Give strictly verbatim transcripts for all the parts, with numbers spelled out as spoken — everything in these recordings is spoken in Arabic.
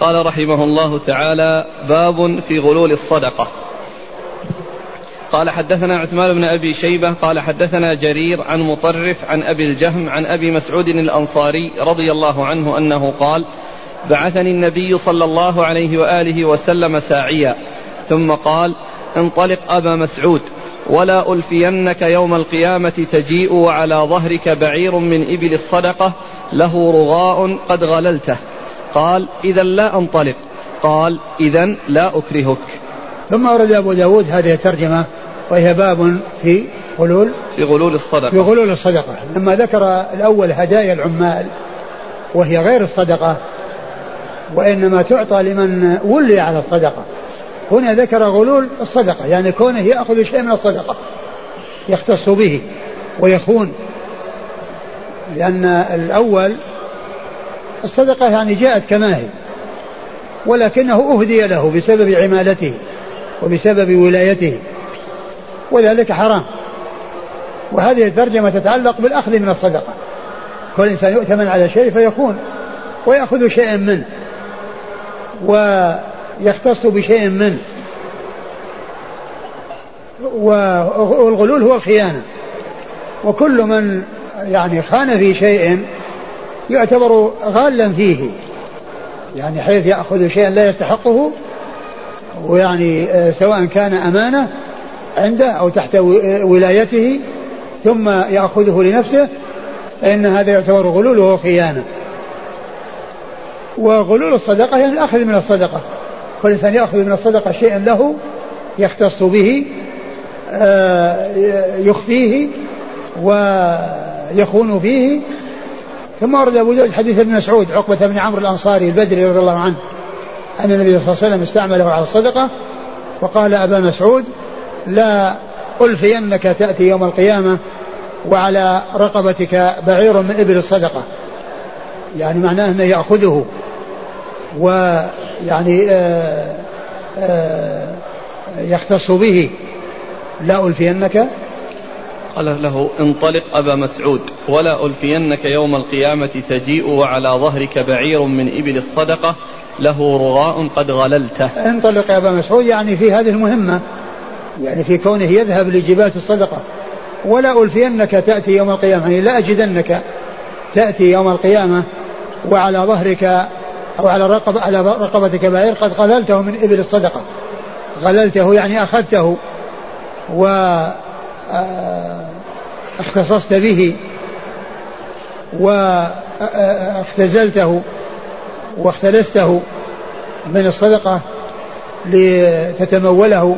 قال رحمه الله تعالى: باب في غلول الصدقة. قال حدثنا عثمان بن أبي شيبة قال حدثنا جرير عن مطرف عن أبي الجهم عن أبي مسعود الأنصاري رضي الله عنه أنه قال: بعثني النبي صلى الله عليه وآله وسلم ساعيا ثم قال: انطلق أبا مسعود ولا ألفينك يوم القيامة تجيء وعلى ظهرك بعير من إبل الصدقة له رغاء قد غللته. قال: إذا لا أنطلق. قال: إذن لا أكرهك. ثم أورد أبو داود هذه الترجمة وهي باب في غلول في غلول الصدقة في غلول الصدقة. لما ذكر الأول هدايا العمال وهي غير الصدقة وإنما تعطى لمن ولي على الصدقة، هنا ذكر غلول الصدقة يعني كونه يأخذ شيء من الصدقة يختص به ويخون، لأن الأول الصدقة يعني جاءت كما هي ولكنه أهدي له بسبب عمالته وبسبب ولايته وذلك حرام. وهذه الترجمة تتعلق بالأخذ من الصدقة، كل إنسان يؤتمن على شيء فيكون ويأخذ شيئا منه ويختص بشيء منه. والغلول هو الخيانة، وكل من يعني خان في شيء يعتبر غالا فيه، يعني حيث يأخذ شيئا لا يستحقه، ويعني سواء كان أمانة عنده أو تحت ولايته ثم يأخذه لنفسه فإن هذا يعتبر غلول وهو خيانة. وغلول الصدقة يعني الأخذ من الصدقة، كل إنسان يأخذ من الصدقة شيئا له يختص به يخفيه ويخون فيه. ثم ورد أبو داود حديث ابن مسعود عقبة بن عمرو الأنصاري البدري رضي الله عنه أن النبي صلى الله عليه وسلم استعمله على الصدقة وقال: أبا مسعود لا ألفينك تأتي يوم القيامة وعلى رقبتك بعير من إبل الصدقة، يعني معناه أنه يأخذه ويعني آآ آآ يختص به. لا ألفينك قال له: انطلق أبا مسعود ولا ألفينك يوم القيامة تجيء وعلى ظهرك بعير من إبل الصدقة له رغاء قد غللته. انطلق أبا مسعود يعني في هذه المهمة، يعني في كونه يذهب لجبال الصدقة. ولا ألفينك تأتي يوم القيامة يعني لا أجدنك تأتي يوم القيامة وعلى ظهرك أو على رقب على رقبتك بعير قد غللته من إبل الصدقة. غللته يعني أخذته واختصصت به واختزلته واختلسته من الصدقة لتتموله.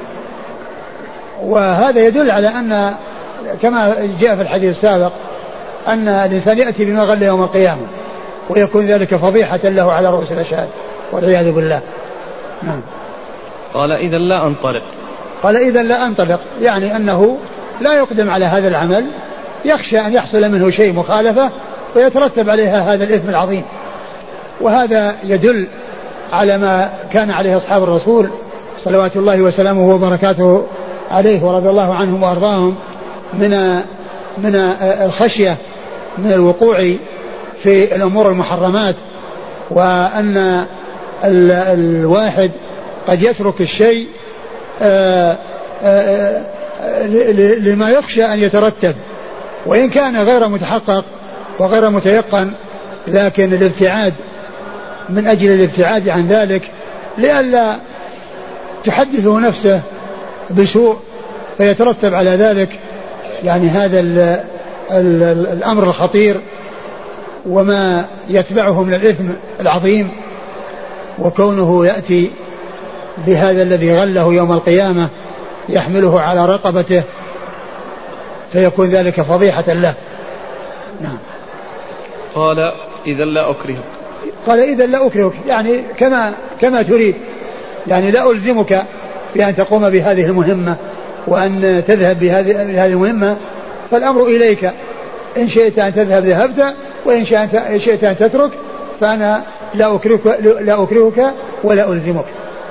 وهذا يدل على أن كما جاء في الحديث السابق أن الإنسان يأتي بما غل يوم القيامة ويكون ذلك فضيحة له على رؤوس الأشهاد والعياذ بالله. نعم. قال: إذا لا أنطلق. قال: إذا لا أنطلق يعني أنه لا يقدم على هذا العمل، يخشى أن يحصل منه شيء مخالفة ويترتب عليها هذا الإثم العظيم. وهذا يدل على ما كان عليه أصحاب الرسول صلوات الله وسلامه وبركاته عليه ورضي الله عنهم وأرضاهم من من الخشية من الوقوع في الأمور المحرمات، وأن الواحد قد يترك الشيء آآ آآ لما يخشى أن يترتب وإن كان غير متحقق وغير متيقن، لكن الابتعاد من أجل الابتعاد عن ذلك لئلا تحدثه نفسه بسوء فيترتب على ذلك يعني هذا ال ال الأمر الخطير وما يتبعه من الإثم العظيم، وكونه يأتي بهذا الذي غله يوم القيامة يحمله على رقبته فيكون ذلك فضيحة له. نعم. قال: إذا لا أكرهك. قال: إذا لا أكرهك يعني كما كما تريد، يعني لا ألزمك بأن تقوم بهذه المهمة وأن تذهب بهذه بهذه المهمة، فالأمر إليك، إن شئت أن تذهب ذهبت وإن شئت أن تترك فأنا لا أكرهك لا أكرهك ولا ألزمك.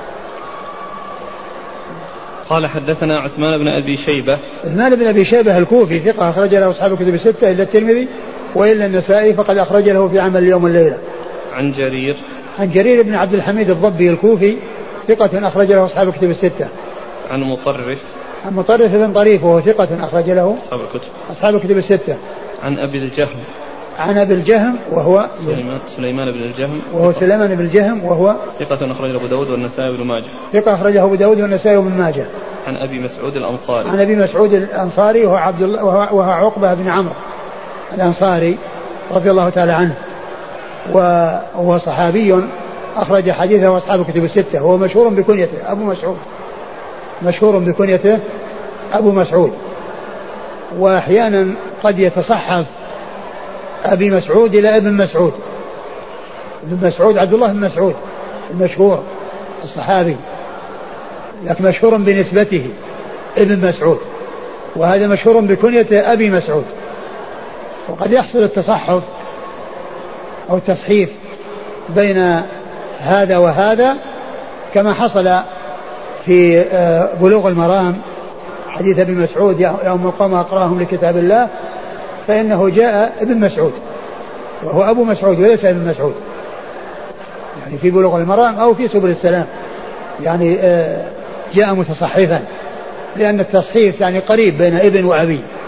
قال: حدثنا عثمان بن أبي شيبة. عثمان بن أبي شيبة الكوفي ثقة أخرج له أصحاب الكتب الستة إلا الترمذي وإلا النسائي فقد أخرج له في عمل اليوم والليلة. عن جرير. عن جرير بن عبد الحميد الضبي الكوفي ثقة أخرج له أصحاب الكتب الستة. عن مطرف عن مطرف بن طريف وهو ثقة أخرج له أصحاب الكتب أصحاب الكتب الستة. عن أبي الجهم عن أبي الجهم وهو سليمان, سليمان بن الجهم وهو سليمان بن الجهم وهو ثقة أخرجه أبو داود والنسائي وابن ماجه. ثقة أخرجه أبو داود والنسائي وابن ماجه. عن أبي مسعود الأنصاري عن أبي مسعود الأنصاري وهو عبد الله وهو, وهو عقبة بن عمرو الأنصاري رضي الله تعالى عنه, وهو صحابي أخرج حديثه أصحاب الكتب الستة. هو مشهور بكنيته أبو مسعود, مشهور بكنيته أبو مسعود, وأحيانا قد يتصحف أبي مسعود إلى ابن مسعود. ابن مسعود عبد الله بن مسعود المشهور الصحابي, لكن مشهور بنسبته ابن مسعود, وهذا مشهور بكنيته أبي مسعود. وقد يحصل التصحف أو التصحيف بين هذا وهذا كما حصل في بلوغ المرام حديث ابن مسعود يوم القوم أقراهم لكتاب الله, فإنه جاء ابن مسعود وهو أبو مسعود وليس ابن مسعود, يعني في بلوغ المرام أو في سبل السلام يعني جاء متصحفا, لأن التصحيف يعني قريب بين ابن وأبي.